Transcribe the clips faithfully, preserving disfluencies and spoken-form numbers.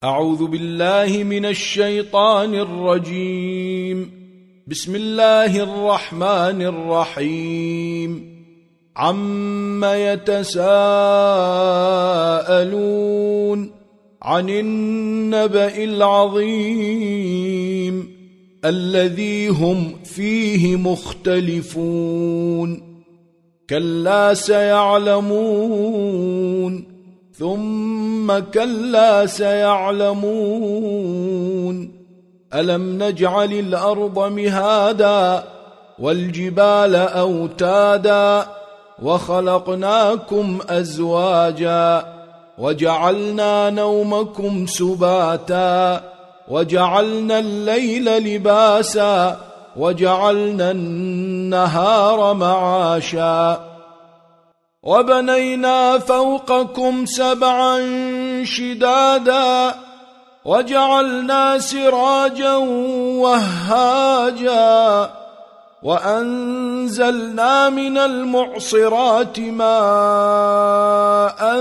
أعوذ بالله من الشيطان الرجيم. بسم الله الرحمن الرحيم. عم يتساءلون عن النبأ العظيم الذي هم فيه مختلفون. كلا سيعلمون ثم كلا سيعلمون. ألم نجعل الأرض مهادا والجبال أوتادا وخلقناكم أزواجا وجعلنا نومكم سباتا وجعلنا الليل لباسا وجعلنا النهار معاشا وبنينا فوقكم سبعا شدادا وجعلنا سراجا وهاجا وأنزلنا من المعصرات ماء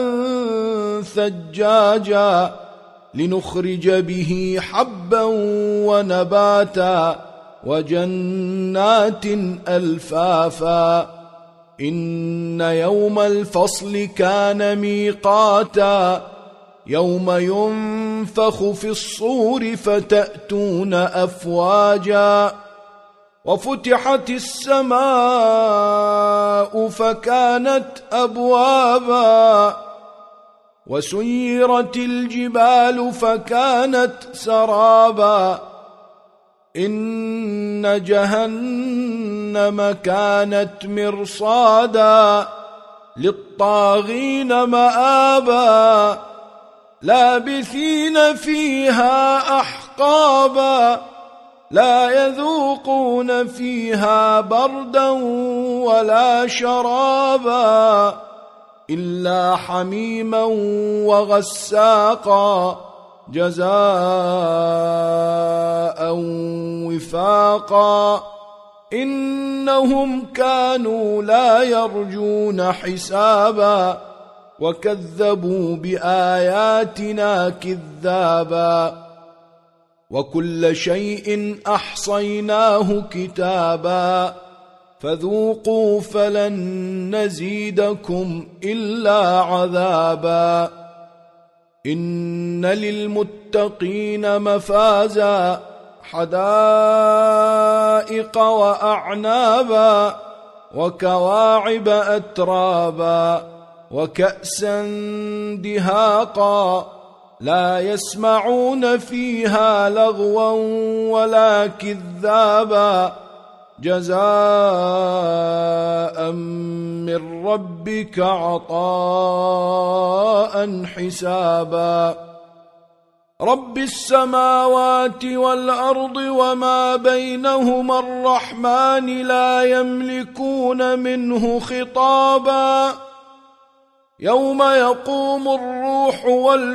ثجاجا لنخرج به حبا ونباتا وجنات ألفافا. إن يوم الفصل كان ميقاتا يوم ينفخ في الصور فتأتون أفواجا وفتحت السماء فكانت أبوابا وسيرت الجبال فكانت سرابا. إن جهنم كانت مرصادا للطاغين مآبا لابثين فيها أحقابا لا يذوقون فيها بردا ولا شرابا إلا حميما وغساقا جزاء وفاقا. إنهم كانوا لا يرجون حسابا وكذبوا بآياتنا كذابا وكل شيء أحصيناه كتابا فذوقوا فلن نزيدكم إلا عذابا. إن للمتقين مفازا حدائق وأعنابا وكواعب أترابا وكأسا دهاقا لا يسمعون فيها لغوا ولا كذابا جزاء من ربك عطاء حسابا. رب السماوات والأرض وما بينهما الرحمن لا يملكون منه خطابا. يوم يقوم الروح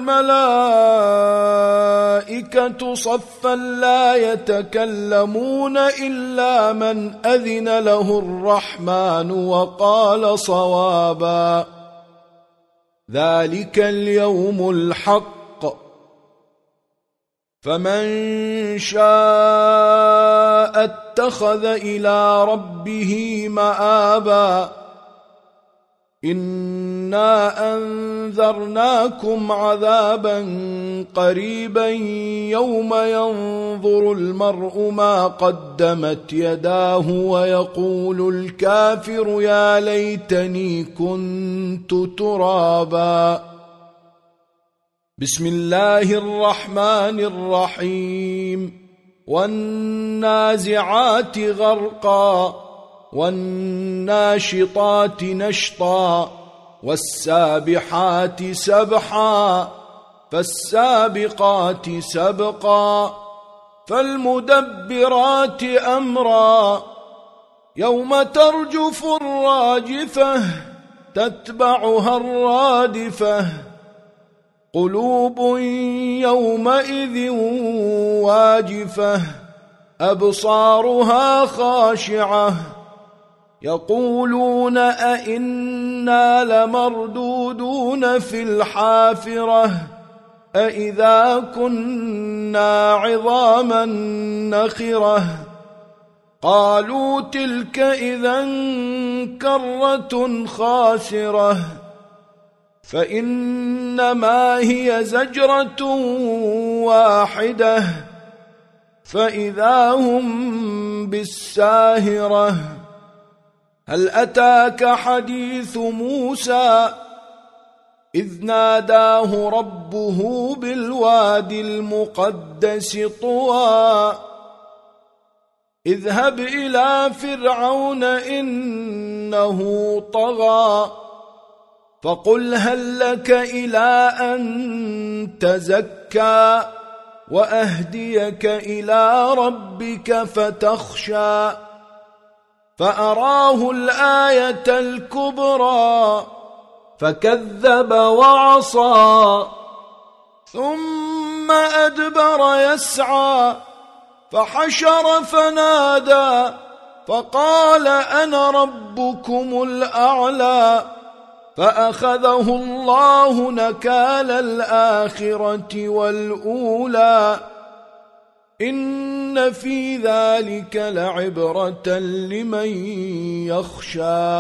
والملائكة صفا لا يتكلمون إلا من أذن له الرحمن وقال صوابا. ذلك اليوم الحق فمن شاء اتخذ إلى ربه مآبا. إنا أنذرناكم عذابا قريبا يوم ينظر المرء ما قدمت يداه ويقول الكافر يا ليتني كنت ترابا. بسم الله الرحمن الرحيم. والنازعات غرقا والناشطات نشطا والسابحات سبحا فالسابقات سبقا فالمدبرات أمرا. يوم ترجف الراجفة تتبعها الرادفة قلوب يومئذ واجفة أبصارها خاشعة يقولون أئنا لمردودون في الحافرة أإذا كنا عظاما نخرة قالوا تلك إذا كرة خاسرة فإنما هي زجرة واحدة فإذا هم بالساهرة هل أتاك حديث موسى إذ ناداه ربه بالوادي المقدس طوى اذهب إلى فرعون إنه طغى فقل هل لك إلى أن تزكى وأهديك إلى ربك فتخشى فأراه الآية الكبرى فكذب وعصى ثم أدبر يسعى فحشر فنادى فقال أنا ربكم الأعلى فأخذه الله نكال الآخرة والأولى إن في ذلك لعبرة لمن يخشى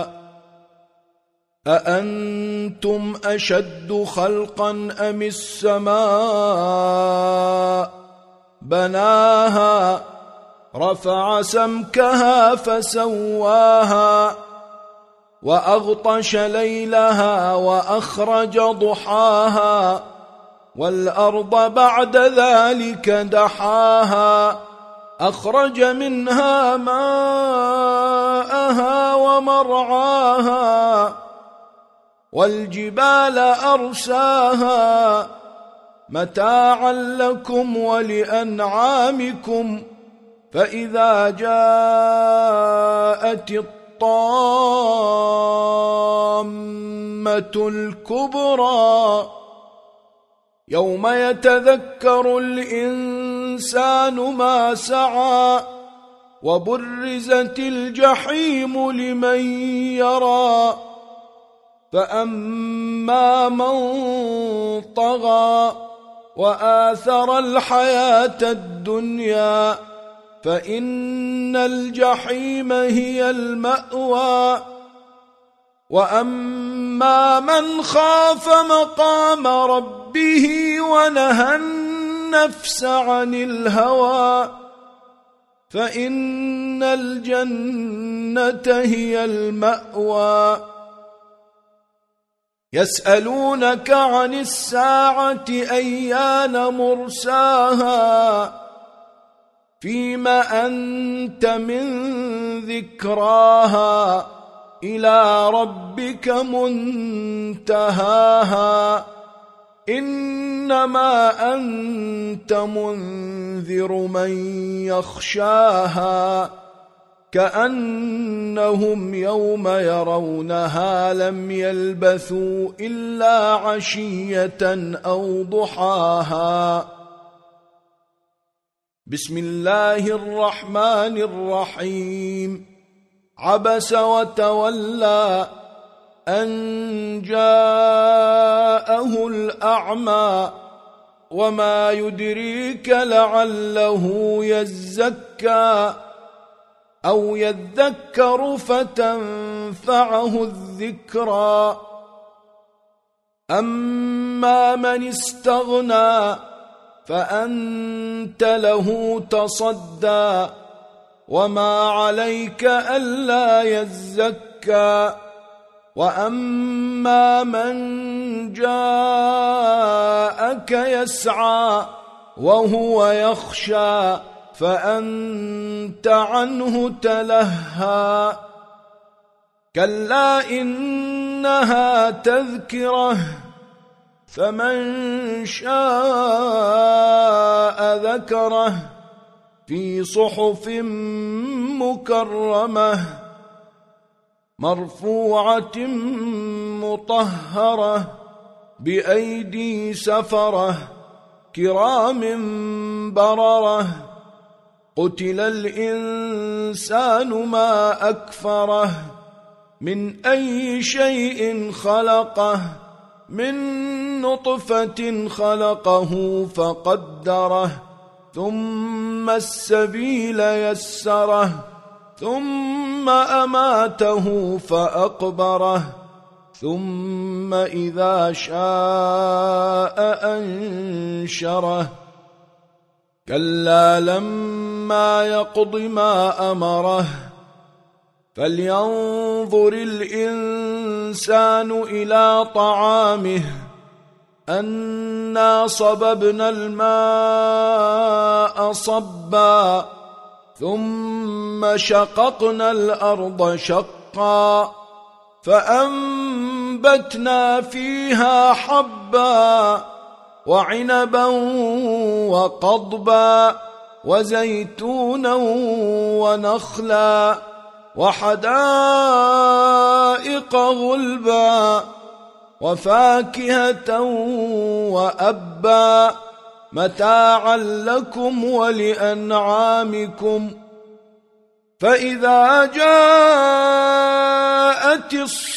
أأنتم أشد خلقا أم السماء بناها رفع سمكها فسواها وأغطش ليلها وأخرج ضحاها والأرض بعد ذلك دحاها أخرج منها ماءها ومرعاها والجبال أرساها متاعا لكم ولأنعامكم فإذا جاءت الطامة الكبرى يوم يتذكر الإنسان ما سعى وبرزت الجحيم لمن يرى فأما من طغى وآثر الحياة الدنيا فإن الجحيم هي المأوى وأما من خاف مقام ربه ونهى النفس عن الهوى فإن الجنة هي المأوى يسألونك عن الساعة أيان مرساها فيما أنت من ذكراها إلى ربك منتهاها إنما أنت منذر من يخشاها كأنهم يوم يرونها لم يلبثوا إلا عشية أو ضحاها بسم الله الرحمن الرحيم عبس وتولى أن جاءه الأعمى وما يدريك لعله يزكى أو يذكر فتنفعه الذكرى أما من استغنى فأنت له تصدى وما عليك ألا يزكى وأما من جاءك يسعى وهو يخشى فأنت عنه تلهى كلا إنها تذكرة فمن شاء ذكره في صحف مكرمة مرفوعة مطهرة بأيدي سفرة كرام بررة قتل الإنسان ما أكفره من أي شيء خلقه من نطفة خلقه فقدره ثم السبيل يسره ثم أماته فأقبره ثم إذا شاء أنشره كلا لما يقض ما أمره فلينظر الإنسان إلى طعامه أنا صببنا الماء صبا ثم شققنا الأرض شقا فأنبتنا فيها حبا وعنبا وقضبا وزيتونا ونخلا وحدائق غلبا وفاكهة وأبا متاعا لكم ولأنعامكم فإذا جاءت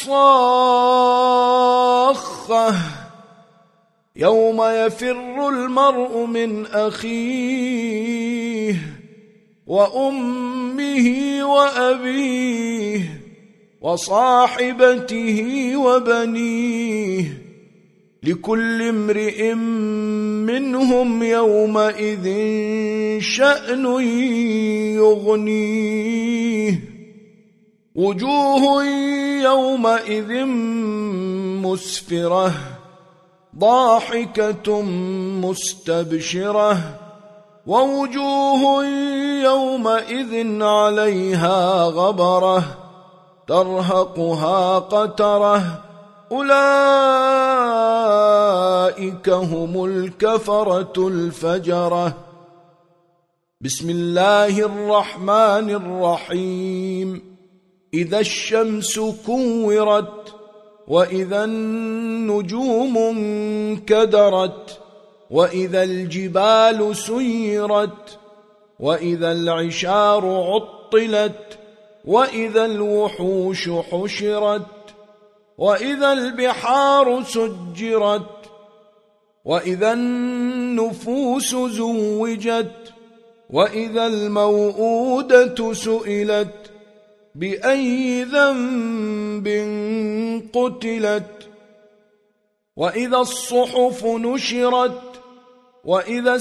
الصاخة يوم يفر المرء من أخيه وأمه وأبيه وصاحبته وبنيه لكل امرئ منهم يومئذ شأن يغنيه وجوه يومئذ مسفرة ضاحكة مستبشرة ووجوه يومئذ عليها غبرة ترهقها قترة أولئك هم الكفرة الفجرة. بسم الله الرحمن الرحيم. إذا الشمس كورت وإذا النجوم انكدرت وإذا الجبال سيرت وإذا العشار عطلت وإذا الوحوش حشرت وإذا البحار سجرت وإذا النفوس زوجت وإذا الموءودة سئلت بأي ذنب قتلت وإذا الصحف نشرت وإذا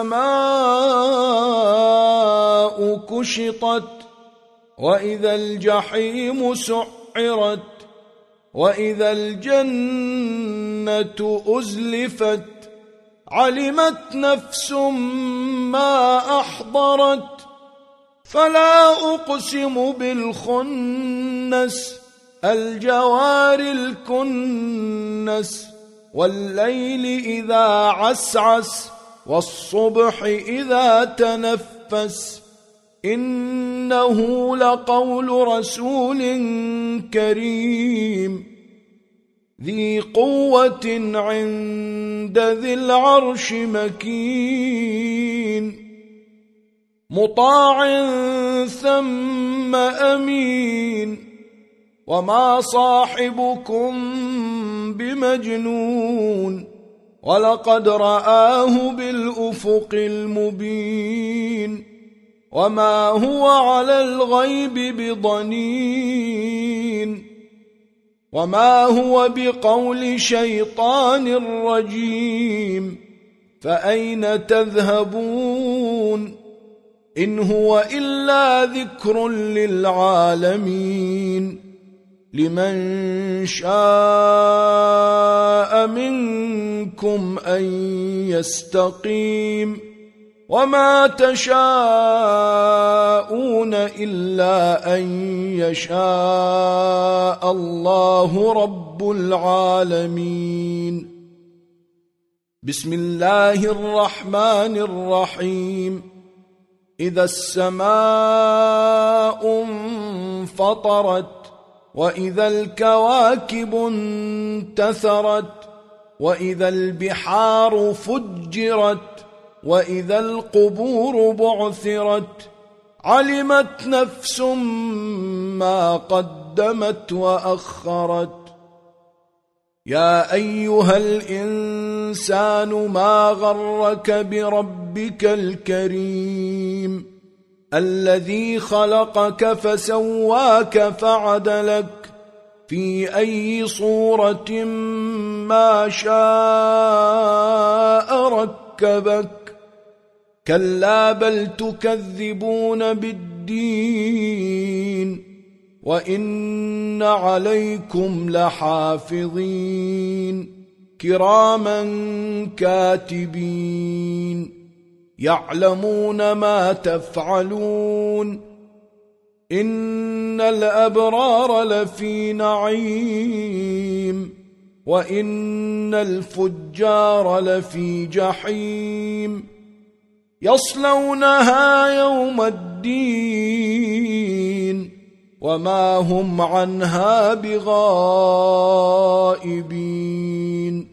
السماء كشطت وإذا الجحيم سعرت وإذا الجنة أزلفت علمت نفس ما أحضرت فلا أقسم بالخنس الجوار الكنس والليل إذا عسعس والصبح إذا تنفس إنه لقول رسول كريم ذي قوة عند ذي العرش مكين مطاع ثم أمين وما صاحبكم بمجنون ولقد رآه بالأفق المبين وما هو على الغيب بضنين وما هو بقول شيطان رجيم فأين تذهبون إن هو إلا ذكر للعالمين لمن شاء منكم أن يستقيم وما تشاءون إلا أن يشاء الله رب العالمين. بسم الله الرحمن الرحيم. إذا السماء انفطرت وإذا الكواكب انتثرت وإذا البحار فجرت وإذا القبور بعثرت علمت نفس ما قدمت وأخرت يا أيها الإنسان ما غرك بربك الكريم الذي خلقك فسواك فعدلك في أي صورة ما شاء ركبك كلا بل تكذبون بالدين وإن عليكم لحافظين كراما كاتبين يعلمون ما تفعلون إن الأبرار لفي نعيم وإن الفجار لفي جحيم يصلونها يوم الدين وما هم عنها بغائبين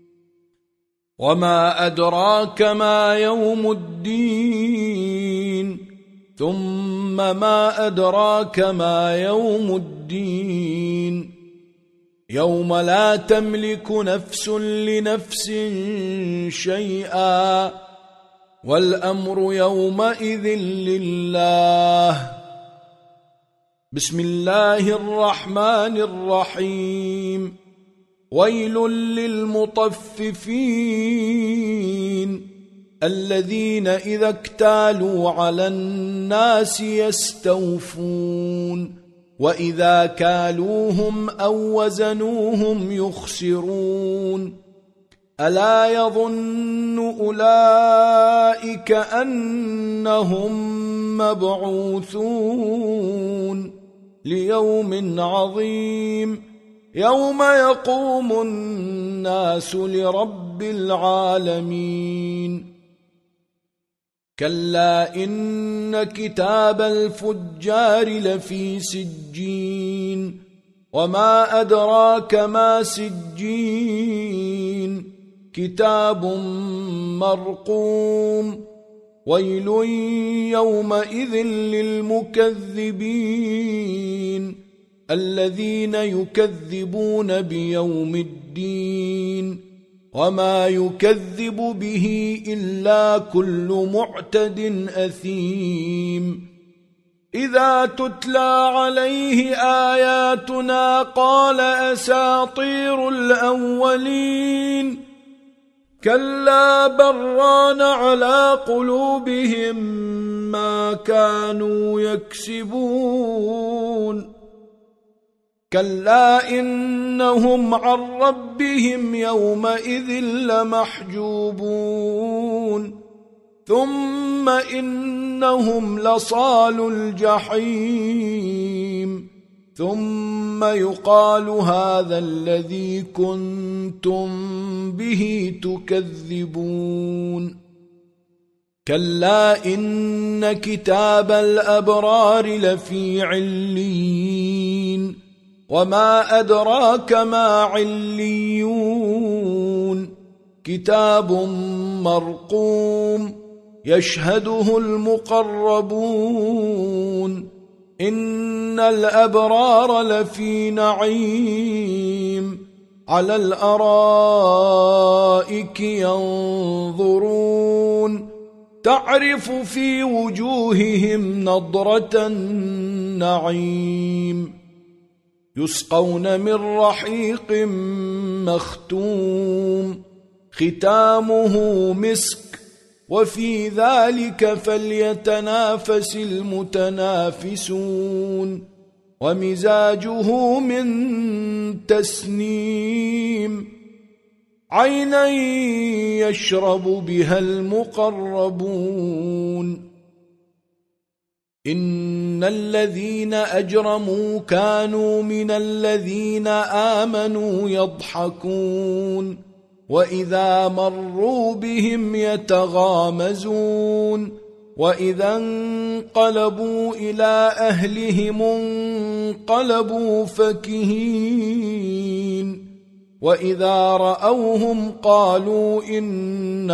وما أدراك ما يوم الدين ثم ما أدراك ما يوم الدين يوم لا تملك نفس لنفس شيئا والأمر يومئذ لله بسم الله الرحمن الرحيم ويل للمطففين الذين إذا اكتالوا على الناس يستوفون وإذا كالوهم أو وزنوهم يخسرون ألا يظن أولئك أنهم مبعوثون ليوم عظيم يوم يقوم الناس لرب العالمين كلا إن كتاب الفجار لفي سجين وما أدراك ما سجين كتاب مرقوم ويل يومئذ للمكذبين الذين يكذبون بيوم الدين وما يكذب به إلا كل معتد أثيم إذا تتلى عليه آياتنا قال أساطير الأولين كلا بران على قلوبهم ما كانوا يكسبون كلا إنهم عن ربهم يومئذ لمحجوبون ثم إنهم لصالو الجحيم ثم يقال هذا الذي كنتم به تكذبون كلا إن كتاب الأبرار لفي عليين وما أدراك ما عليون كتاب مرقوم يشهده المقربون إن الأبرار لفي نعيم على الأرائك ينظرون تعرف في وجوههم نضرة النعيم يسقون من رحيق مختوم ختامه مسك وفي ذلك فليتنافس المتنافسون ومزاجه من تسنيم عينا يشرب بها المقربون إن الذين أجرموا كانوا من الذين آمنوا يضحكون وإذا مروا بهم يتغامزون وإذا انقلبوا إلى أهلهم انقلبوا فكهين وإذا رأوهم قالوا إن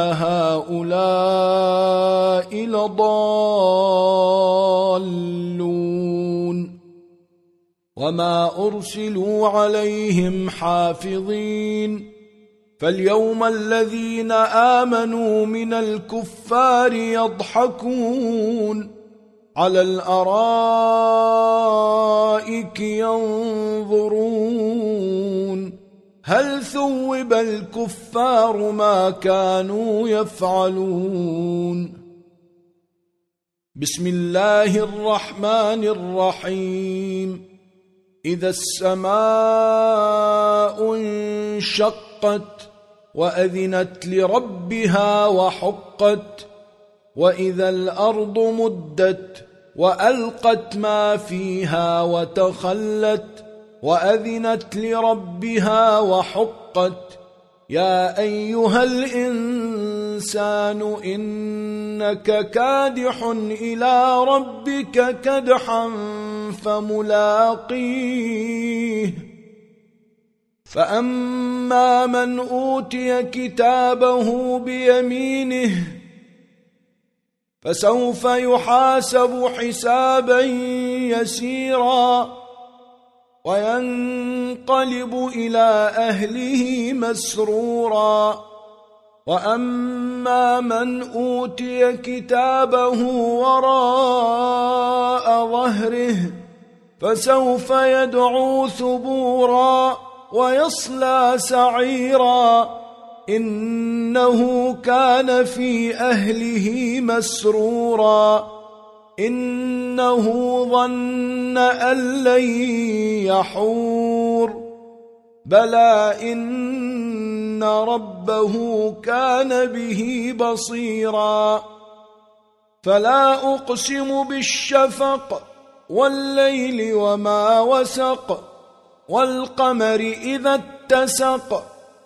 هؤلاء لضالون وما أرسلوا عليهم حافظين فاليوم الذين آمنوا من الكفار يضحكون على الأرائك ينظرون هل ثوب الكفار ما كانوا يفعلون بسم الله الرحمن الرحيم إذا السماء انشقت وأذنت لربها وحقت وإذا الأرض مدت وألقت ما فيها وتخلت وأذنت لربها وحقت يا أيها الإنسان إنك كادح إلى ربك كدحا فملاقيه فأما من أوتي كتابه بيمينه فسوف يحاسب حسابا يسيرا وينقلب إلى أهله مسرورا وأما من أوتي كتابه وراء ظهره فسوف يدعو ثبورا ويصلى سعيرا إنه كان في أهله مسرورا إنه ظن أن لن يحور بلى إن ربه كان به بصيرا فلا أقسم بالشفق والليل وما وسق والقمر إذا اتسق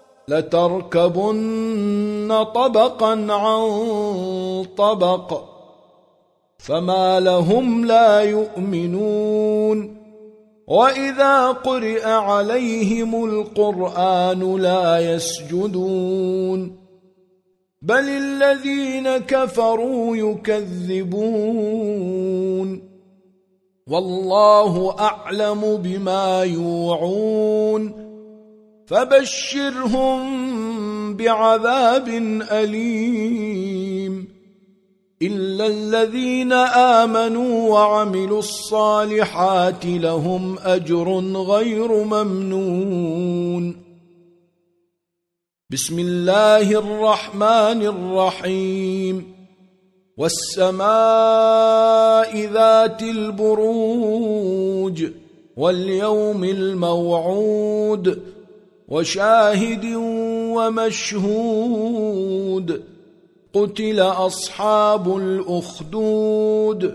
لتركبن طبقا عن طبق فما لهم لا يؤمنون وإذا قرئ عليهم القرآن لا يسجدون بل الذين كفروا يكذبون والله أعلم بما يوعون فبشرهم بعذاب أليم إلا الذين آمنوا وعملوا الصالحات لهم أجر غير ممنون بسم الله الرحمن الرحيم والسماء ذات البروج واليوم الموعود وشاهد ومشهود قتل أصحاب الأخدود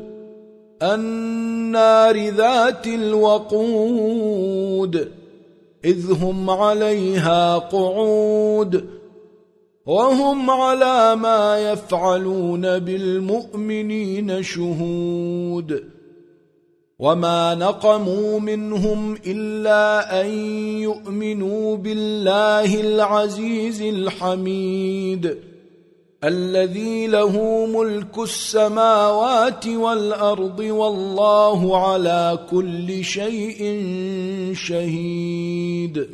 النار ذات الوقود إذ هم عليها قعود وهم على ما يفعلون بالمؤمنين شهود وما نقموا منهم إلا أن يؤمنوا بالله العزيز الحميد الذي له ملك السماوات والأرض والله على كل شيء شهيد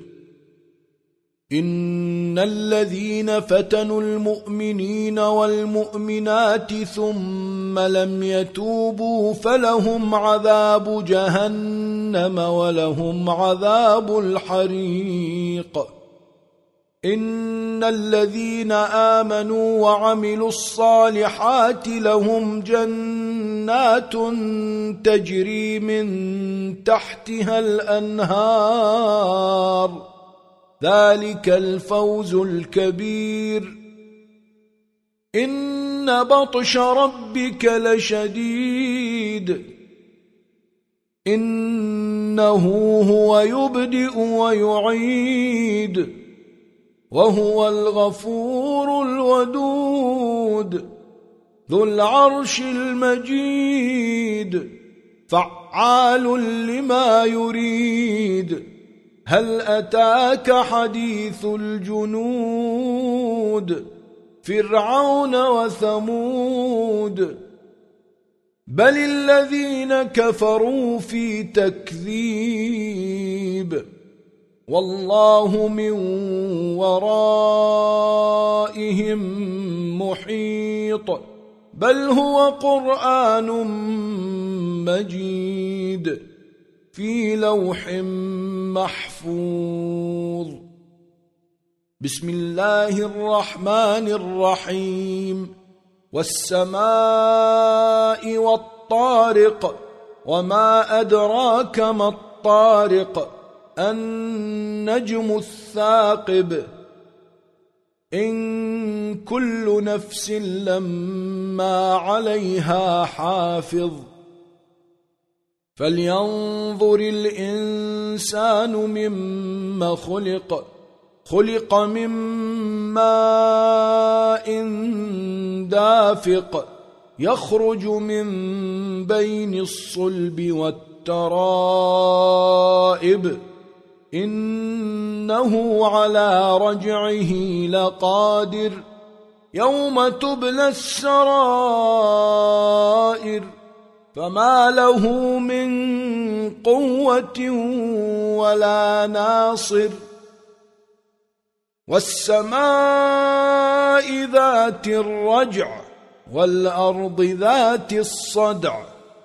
إن الذين فتنوا المؤمنين والمؤمنات ثم لم يتوبوا فلهم عذاب جهنم ولهم عذاب الحريق إن الذين آمنوا وعملوا الصالحات لهم جنات تجري من تحتها الأنهار ذلك الفوز الكبير إن بطش ربك لشديد إنه هو يبدئ ويعيد وهو الغفور الودود ذو العرش المجيد فعال لما يريد هل أتاك حديث الجنود فرعون وثمود بل الذين كفروا في تكذيب والله من ورائهم محيط بل هو قرآن مجيد في لوح محفوظ. بسم الله الرحمن الرحيم. والسماء والطارق وما أدراك ما الطارق النجم الثاقب إن كل نفس لما عليها حافظ فلينظر الإنسان مما خلق خلق من ماء دافق يخرج من بين الصلب والترائب إنه على رجعه لقادر يوم تبلى السرائر فما له من قوة ولا ناصر. والسماء ذات الرجع والأرض ذات الصدع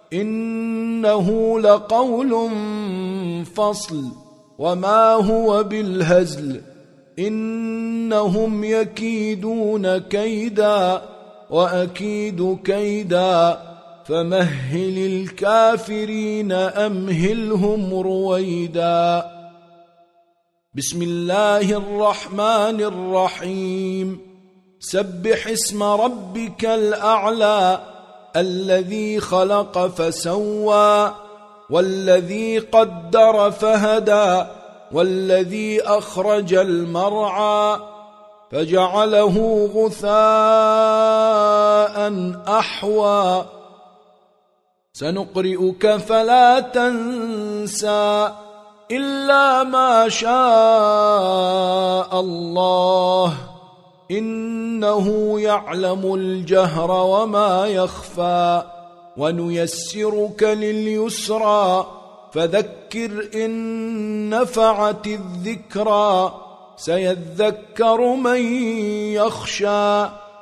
إنه لقول فصل وما هو بالهزل إنهم يكيدون كيدا وأكيد كيدا فمهل الكافرين أمهلهم رويدا. بسم الله الرحمن الرحيم. سبح اسم ربك الأعلى الذي خلق فسوى والذي قدر فهدى والذي أخرج المرعى فجعله غثاء أحوى سنقرئك فلا تنسى إلا ما شاء الله إنه يعلم الجهر وما يخفى ونيسرك لليسرى فذكر إن نفعت الذكرى سيذكر من يخشى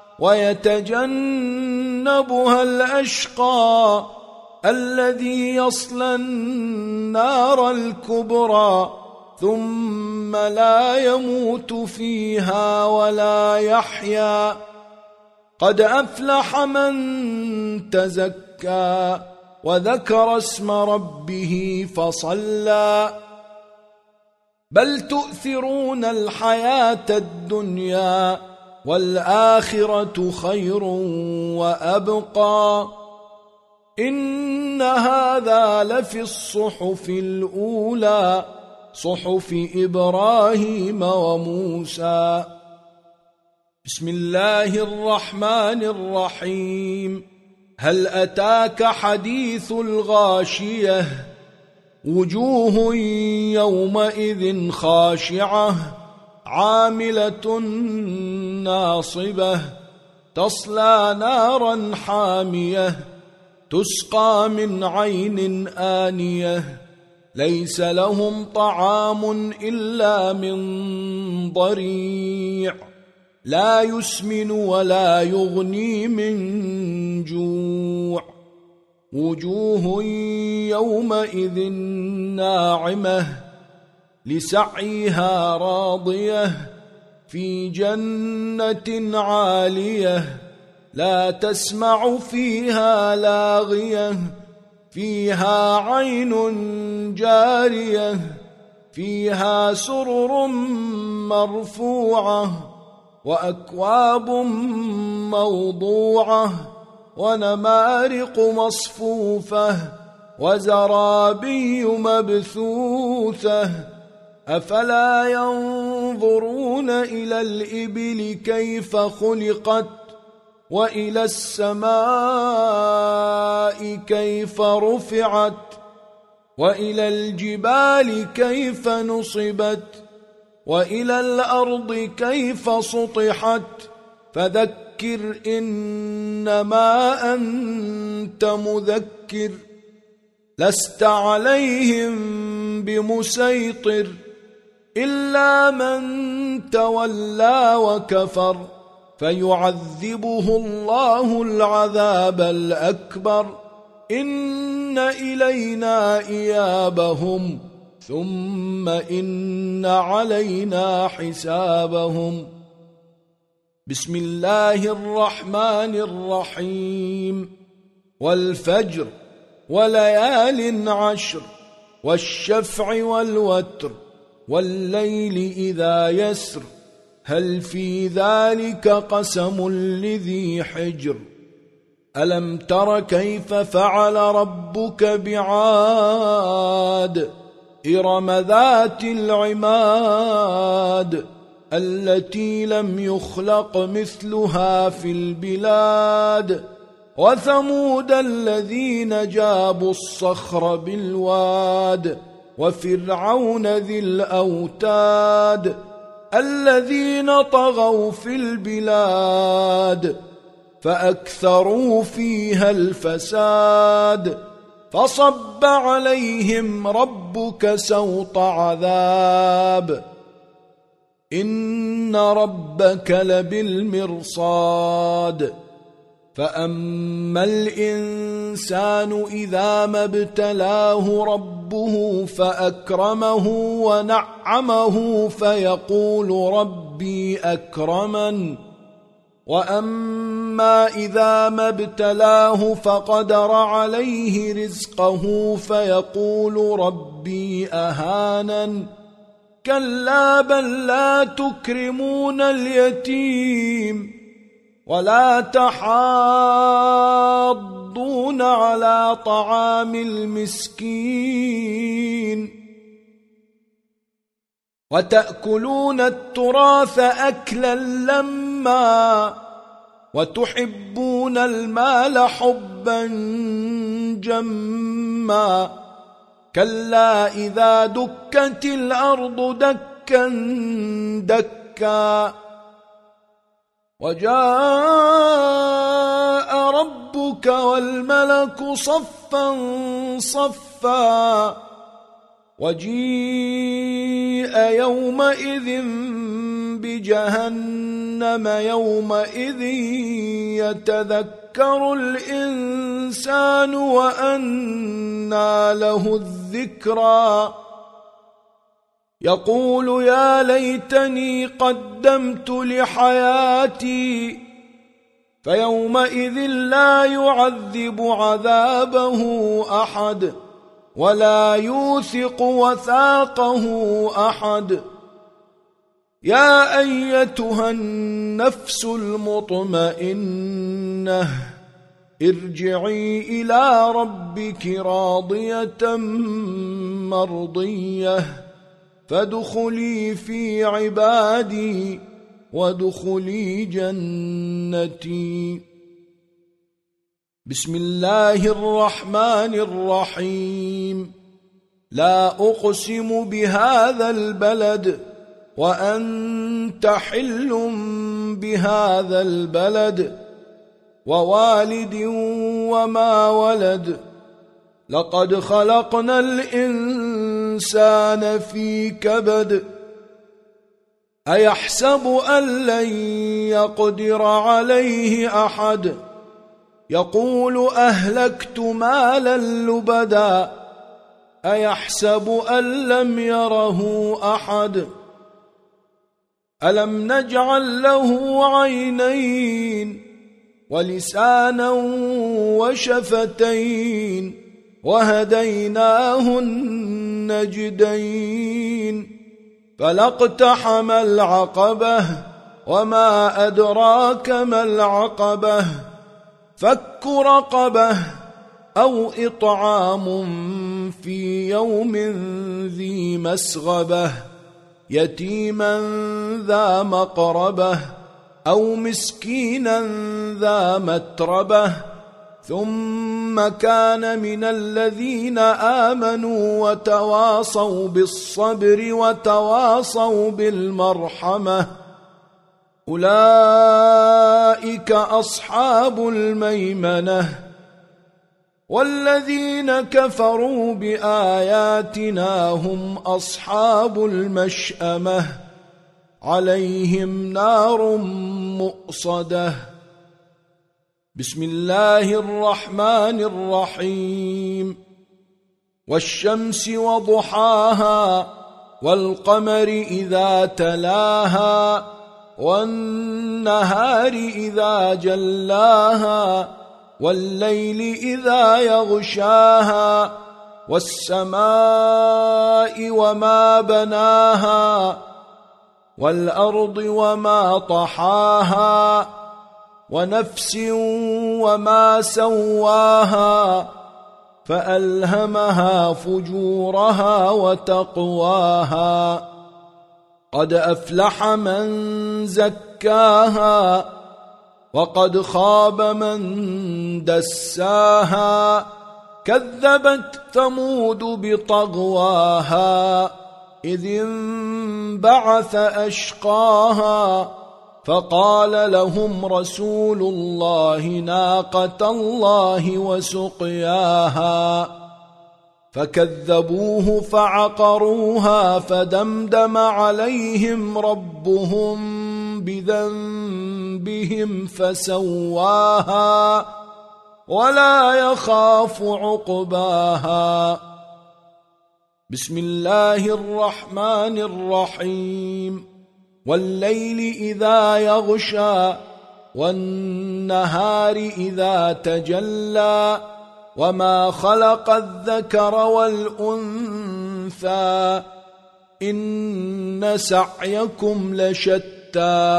ويتجنبها الأشقى الذي يصلى النار الكبرى ثم لا يموت فيها ولا يحيا قد أفلح من تزكى وذكر اسم ربه فصلى بل تؤثرون الحياة الدنيا والآخرة خير وأبقى إن هذا لفي الصحف الأولى صحف إبراهيم وموسى. بسم الله الرحمن الرحيم. هل أتاك حديث الغاشية وجوه يومئذ خاشعة عاملة ناصبة تصلى نارا حامية تسقى من عين آنية ليس لهم طعام إلا من ضريع لا يسمن ولا يغني من جوع وجوه يومئذ ناعمة لسعيها راضية في جنة عالية لا تسمع فيها لاغية فيها عين جارية فيها سرر مرفوعة وأكواب موضوعة ونمارق مصفوفة وزرابي مبثوثة أفلا ينظرون إلى الإبل كيف خلقت وإلى السماء كيف رفعت وإلى الجبال كيف نصبت وإلى الأرض كيف سطحت فذكر فذكر إنما أنت مذكر لست عليهم بمسيطر إلا من تولى وكفر فيعذبه الله العذاب الأكبر إن إلينا إيابهم ثم إن علينا حسابهم. بسم الله الرحمن الرحيم. والفجر وليال عشر والشفع والوتر والليل إذا يسر هل في ذلك قسم لذي حجر ألم تر كيف فعل ربك بعاد إرم ذات العماد التي لم يخلق مثلها في البلاد وثمود الذين جابوا الصخر بالواد وفرعون ذي الأوتاد الذين طغوا في البلاد فأكثروا فيها الفساد فصب عليهم ربك سوط عذاب إن ربك لبالمرصاد فأما الإنسان إذا ما ابتلاه ربه فأكرمه ونعمه فيقول ربي أكرمن وأما إذا ما ابتلاه فقدر عليه رزقه فيقول ربي أهانن كلا بل لا تكرمون اليتيم ولا تحاضون على طعام المسكين وتأكلون التراث أكلا لما وتحبون المال حبا جما كلا إذا دكت الأرض دكا دكا وجاء ربك والملك صفا صفا وجيء يومئذ بجهنم يومئذ يتذكر الإنسان وأنى له الذكرى يقول يا ليتني قدمت لحياتي فيومئذ لا يعذب عذابه أحد ولا يوثق وثاقه أحد يا أيتها النفس المطمئنة ارجعي إلى ربك راضية مرضية فادخلي في عبادي وادخلي جنتي. بسم الله الرحمن الرحيم. لا أقسم بهذا البلد وأنت حل بهذا البلد ووالد وما ولد لقد خلقنا الإنسان في كبد أيحسب أن لن يقدر عليه أحد يقول أهلكت مالا لبدا أيحسب أن لم يره أحد ألم نجعل له عينين ولسانا وشفتين وهديناه النجدين فلا اقتحم العقبة وما أدراك ما العقبة فك رقبة أو إطعام في يوم ذي مسغبة يتيما ذا مقربة أو مسكينا ذا متربة ثم كان من الذين آمنوا وتواصوا بالصبر وتواصوا بالمرحمة أولئك أصحاب الميمنة والذين كفروا بآياتنا هم أصحاب المشأمة عليهم نار مؤصدة. بسم الله الرحمن الرحيم. والشمس وضحاها والقمر إذا تلاها والنهار إذا جلاها والليل إذا يغشاها والسماء وما بناها والأرض وما طحاها ونفس وما سواها فألهمها فجورها وتقواها. قد أفلح من زكاها وقد خاب من دساها. كذبت ثمود بطغواها إذ انبعث أشقاها فقال لهم رسول الله ناقة الله وسقياها فكذبوه فعقروها فدمدم عليهم ربهم بذنبهم فسواها ولا يخاف عقباها. بسم الله الرحمن الرحيم. والليل إذا يغشى والنهار إذا تجلى وما خلق الذكر والأنثى إن سعيكم لشتى.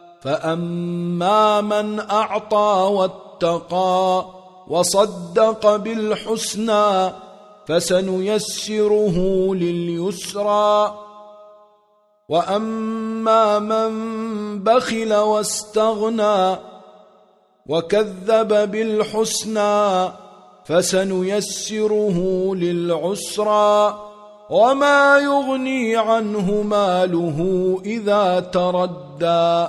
فأما من أعطى واتقى وصدق بالحسنى فسنيسره لليسرى. وأما من بخل واستغنى وكذب بالحسنى فسنيسره للعسرى. وما يغني عنه ماله إذا تردى.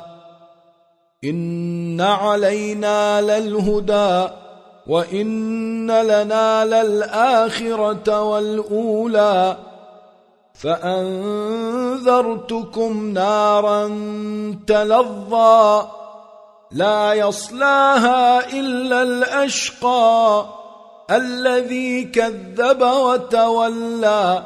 إن علينا للهدى وإن لنا للآخرة والأولى. فأنذرتكم نارا تلظى لا يصلاها إلا الأشقى الذي كذب وتولى.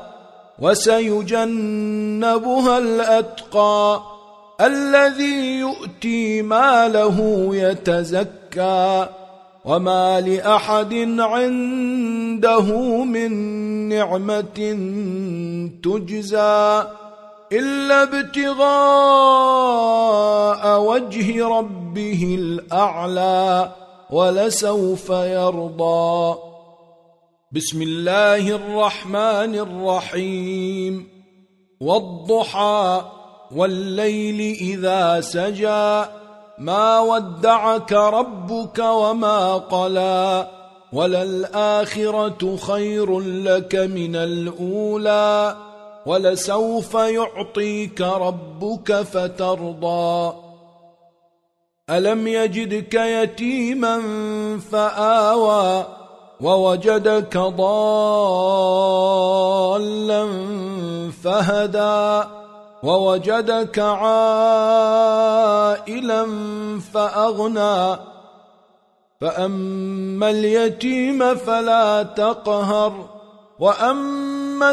وسيجنبها الأتقى الذي يؤتي ماله يتزكى. وما لأحد عنده من نعمة تجزى إلا ابتغاء وجه ربه الأعلى ولسوف يرضى. بسم الله الرحمن الرحيم. والضحى والليل إذا سجى ما ودعك ربك وما قلى وللآخرة خير لك من الأولى ولسوف يعطيك ربك فترضى. ألم يجدك يتيما فآوى ووجدك ضالا فهدى ووجدك عائلا فأغنى. فأما اليتيم فلا تقهر وأما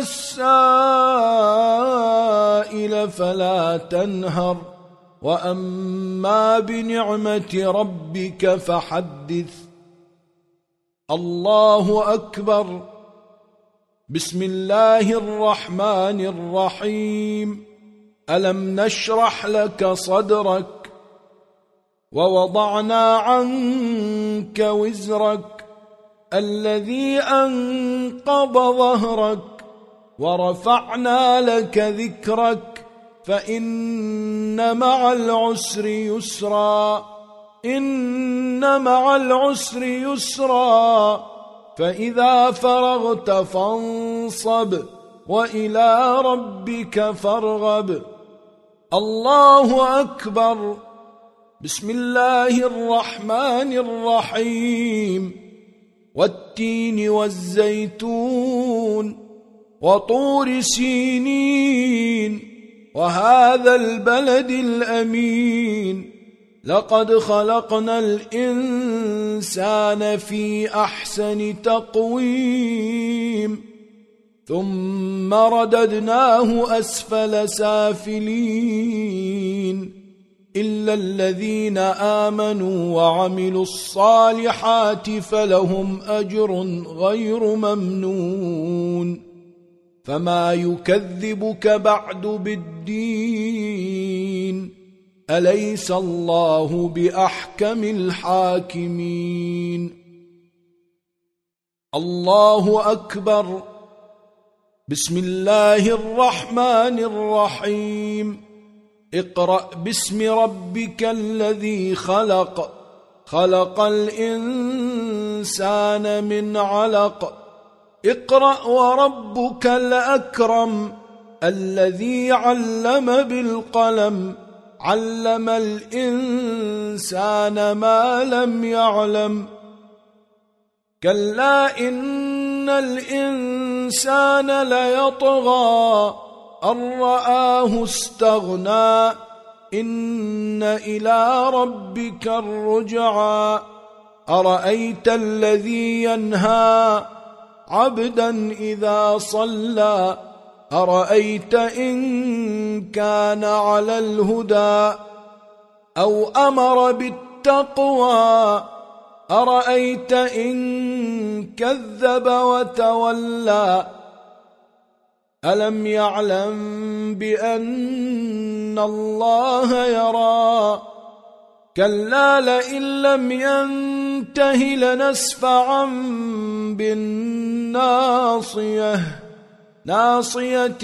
السائل فلا تنهر وأما بنعمة ربك فحدث. الله أكبر. بسم الله الرحمن الرحيم. ألم نشرح لك صدرك ووضعنا عنك وزرك الذي أنقض ظهرك ورفعنا لك ذكرك فإن مع العسر يسرا إن مع العسر يسرا فإذا فرغت فانصب وإلى ربك فارغب. الله أكبر. بسم الله الرحمن الرحيم والتين والزيتون وطور سينين وهذا البلد الأمين لقد خلقنا الإنسان في أحسن تقويم ثم رددناه أسفل سافلين إلا الذين آمنوا وعملوا الصالحات فلهم أجر غير ممنون فما يكذبك بعد بالدين أليس الله بأحكم الحاكمين الله أكبر بسم الله الرحمن الرحيم اقرأ باسم ربك الذي خلق خلق الإنسان من علق اقرأ وربك الأكرم الذي علم بالقلم علم الإنسان ما لم يعلم كلا إن الإنسان ليطغى أن رآه استغنى إن إلى ربك الرجعى أرأيت الذي ينهى عبدا إذا صلى أرأيت إن كان على الهدى أو أمر بالتقوى أرأيت إن كذب وتولى ألم يعلم بأن الله يرى كلا لئن لم ينته لنسفعا بالناصية ناصية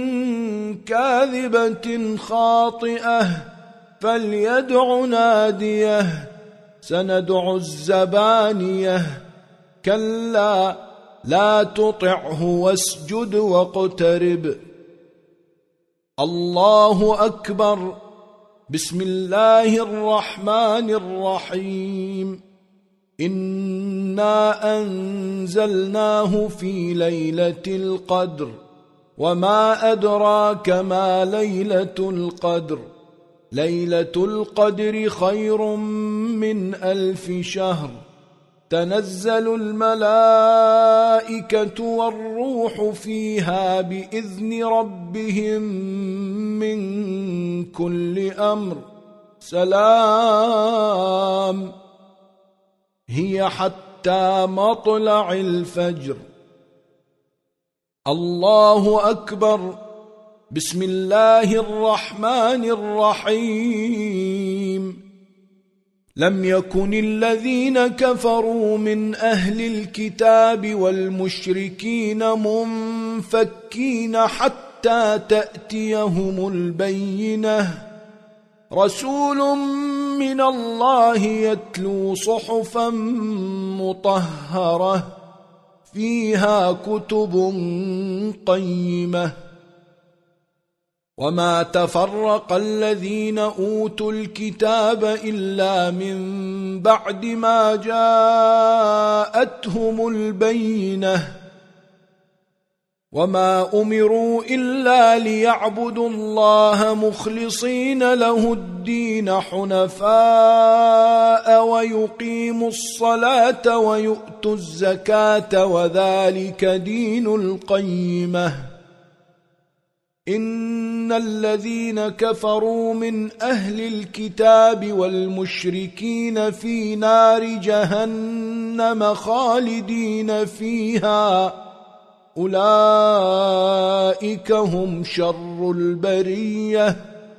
كاذبة خاطئة فليدع ناديه سندع الزبانية كلا لا تطعه واسجد واقترب الله أكبر بسم الله الرحمن الرحيم إنا أنزلناه في ليلة القدر وما أدراك ما ليلة القدر ليلة القدر خير من ألف شهر تنزل الملائكة والروح فيها بإذن ربهم من كل أمر سلام هي حتى مطلع الفجر الله أكبر بسم الله الرحمن الرحيم لم يكن الذين كفروا من أهل الكتاب والمشركين منفكين حتى تأتيهم البينة رسول من الله يتلو صحفا مطهرة فيها كتب قيمة وما تفرق الذين أوتوا الكتاب إلا من بعد ما جاءتهم البينة وما أمروا إلا ليعبدوا الله مخلصين له الدين حنفاء ويقيموا الصلاة ويؤتوا الزكاة وذلك دين القيمة إن الذين كفروا من أهل الكتاب والمشركين في نار جهنم خالدين فيها أولئك هم شر البرية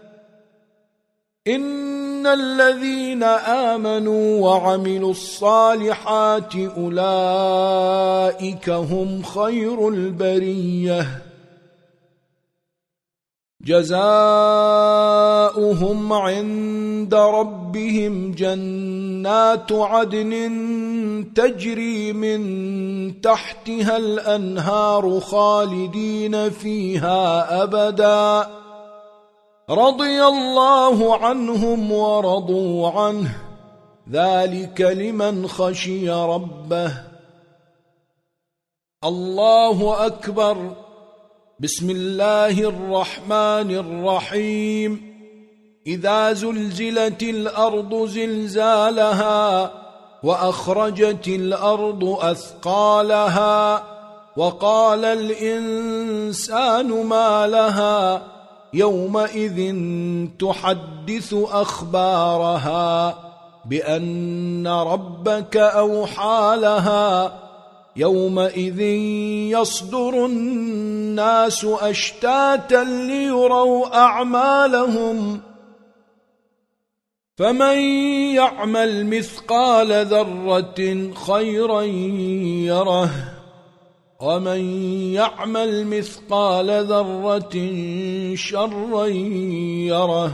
إن الذين آمنوا وعملوا الصالحات أولئك هم خير البرية جزاؤهم عند ربهم جنات عدن تجري من تحتها الأنهار خالدين فيها أبدا رضي الله عنهم ورضوا عنه ذلك لمن خشي ربه. الله أكبر. بسم الله الرحمن الرحيم. إذا زلزلت الأرض زلزالها وأخرجت الأرض أثقالها وقال الإنسان ما لها يومئذ تحدث أخبارها بأن ربك أوحى لها يومئذ يصدر الناس أشتاتا ليروا أعمالهم فمن يعمل مثقال ذرة خيرا يره ومن يعمل مثقال ذرة شرا يره.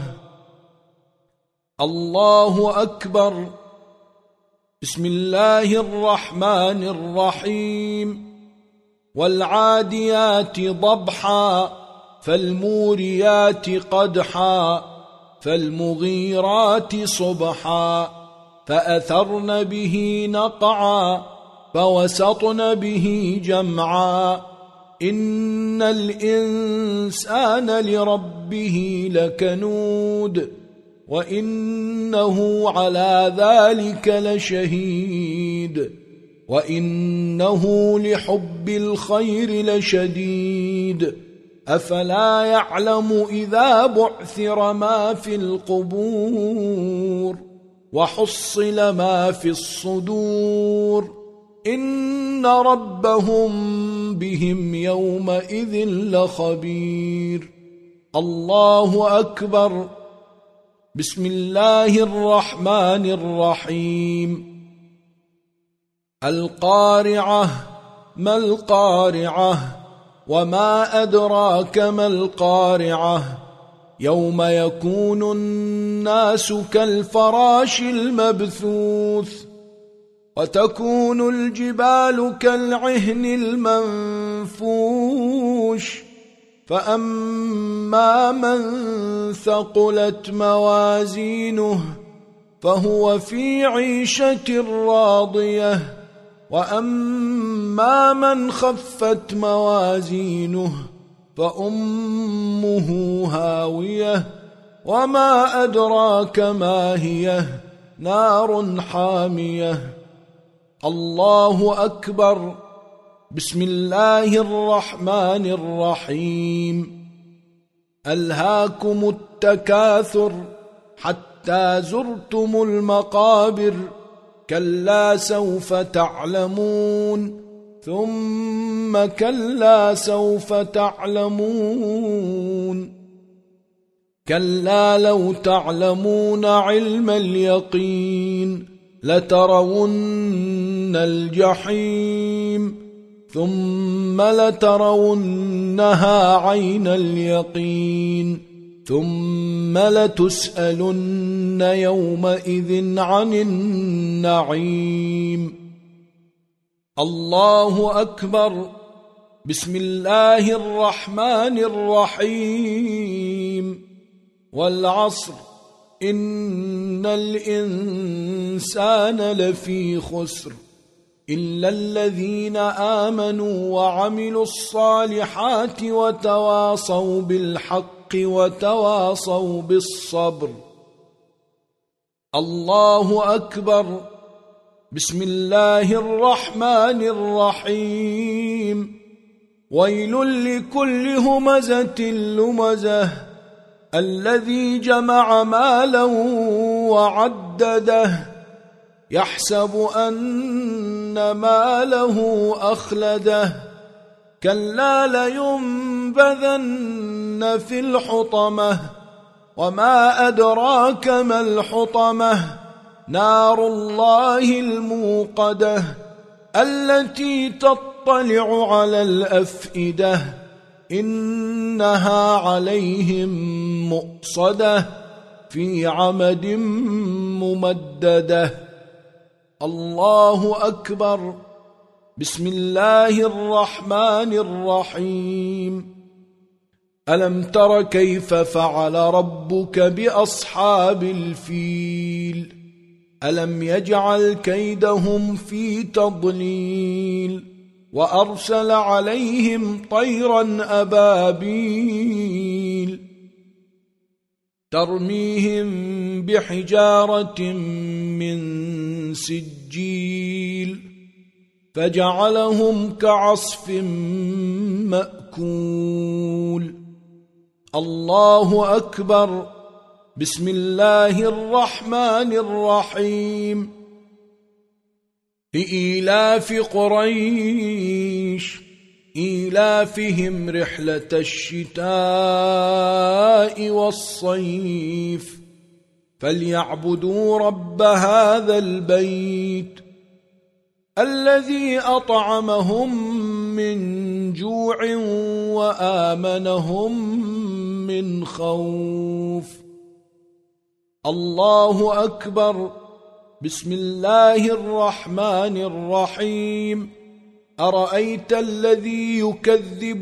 الله أكبر. بسم الله الرحمن الرحيم. والعاديات ضبحا فالموريات قدحا فالمغيرات صبحا فأثرن به نقعا فوسطن به جمعا إن الإنسان لربه لكنود وإنه على ذلك لشهيد وإنه لحب الخير لشديد أفلا يعلم إذا بعثر ما في القبور وحصل ما في الصدور إن ربهم بهم يومئذ لخبير. الله أكبر. بسم الله الرحمن الرحيم. القارعة ما القارعة وما أدراك ما القارعة يوم يكون الناس كالفراش المبثوث وتكون الجبال كالعهن المنفوش فأما من ثقلت موازينه فهو في عيشة راضية وأما من خفت موازينه فأمه هاوية وما أدراك ما هي نار حامية. الله أكبر. بسم الله الرحمن الرحيم. ألهاكم التكاثر حتى زرتم المقابر كلا سوف تعلمون ثم كلا سوف تعلمون كلا لو تعلمون علم اليقين لترون الجحيم ثم لترونها عين اليقين ثم لتسألن يومئذ عن النعيم. الله أكبر. بسم الله الرحمن الرحيم. والعصر إن الإنسان لفي خسر إلا الذين آمنوا وعملوا الصالحات وتواصوا بالحق وتواصوا بالصبر. الله أكبر. بسم الله الرحمن الرحيم. ويل لكل همزة لمزة الذي جمع مالا وعدده يحسب أن ماله أخلده كلا لينبذن في الحطمة وما أدراك ما الحطمة نار الله الموقدة التي تطلع على الأفئدة إنها عليهم مؤصدة في عمد ممددة. الله أكبر. بسم الله الرحمن الرحيم. ألم تر كيف فعل ربك بأصحاب الفيل ألم يجعل كيدهم في تضليل وأرسل عليهم طيرا أبابيل ترميهم بحجارة من سجيل فجعلهم كعصف مأكول الله أكبر. بسم الله الرحمن الرحيم. لإيلاف قريش إيلافهم رحلة الشتاء والصيف فليعبدوا رب هذا البيت الذي أطعمهم من جوع وآمنهم من خوف. الله أكبر. بسم الله الرحمن الرحيم. أرأيت الذي يكذب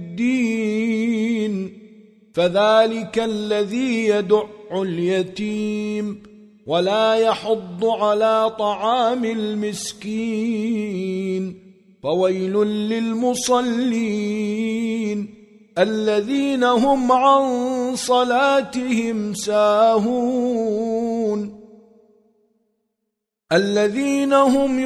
بالدين فذلك الذي يدع اليتيم ولا يحض على طعام المسكين فويل للمصلين الذين هم عن صلاتهم ساهون الذين هم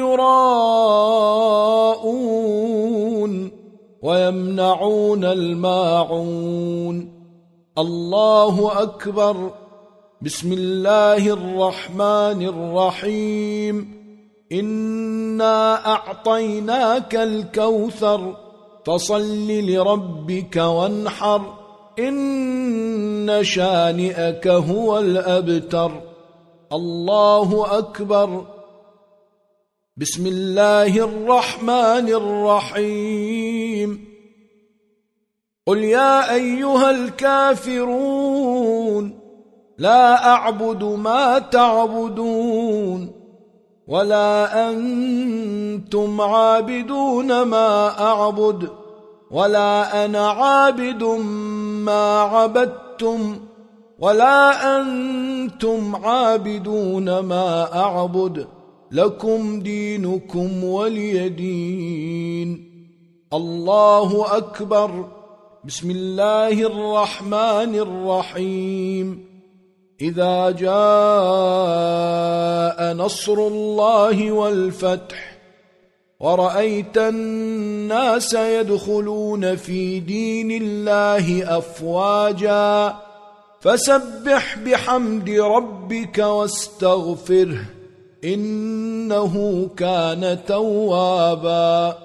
يراءون ويمنعون الماعون. الله أكبر. بسم الله الرحمن الرحيم. إنا أعطيناك الكوثر فصل لربك وانحر إن شانئك هو الأبتر. الله أكبر. بسم الله الرحمن الرحيم. قل يا أيها الكافرون لا أعبد ما تعبدون ولا أنتم عابدون ما أعبد ولا أنا عابد ما عبدتم ولا أنتم عابدون ما أعبد لكم دينكم ولي دين. الله أكبر. بسم الله الرحمن الرحيم. إذا جاء نصر الله والفتح ورأيت الناس يدخلون في دين الله أفواجا فسبح بحمد ربك واستغفره إنه كان توابا.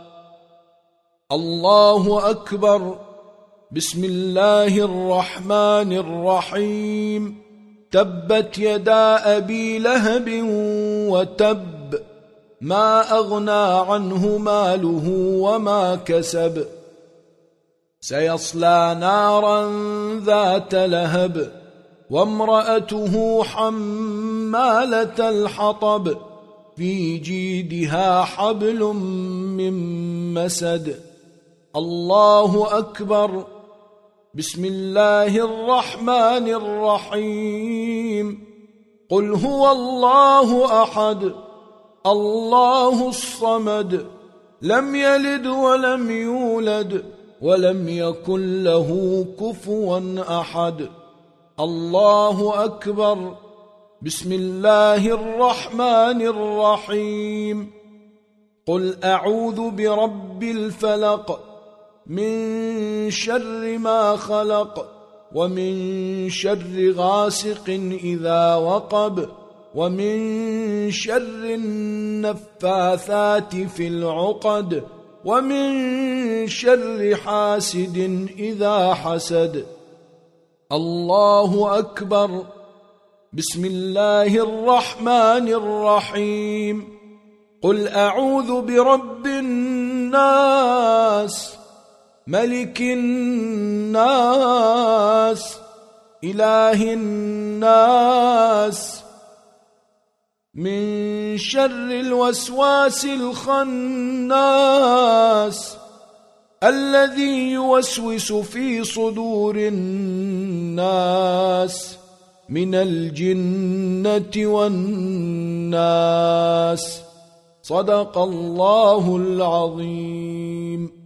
الله أكبر. بسم الله الرحمن الرحيم. تبت يدا أبي لهب وتب ما أغنى عنه ماله وما كسب سيصلى نارا ذات لهب وامرأته حمالة الحطب في جيدها حبل من مسد. الله أكبر. بسم الله الرحمن الرحيم. قل هو الله أحد الله الصمد لم يلد ولم يولد ولم يكن له كفوا أحد. الله أكبر. بسم الله الرحمن الرحيم. قل أعوذ برب الفلق من شر ما خلق ومن شر غاسق إذا وقب ومن شر النفاثات في العقد ومن شر حاسد إذا حسد. الله أكبر. بسم الله الرحمن الرحيم. قل أعوذ برب الناس ملك الناس إله الناس من شر الوسواس الخناس الذي يوسوس في صدور الناس من الجنة والناس. صدق الله العظيم.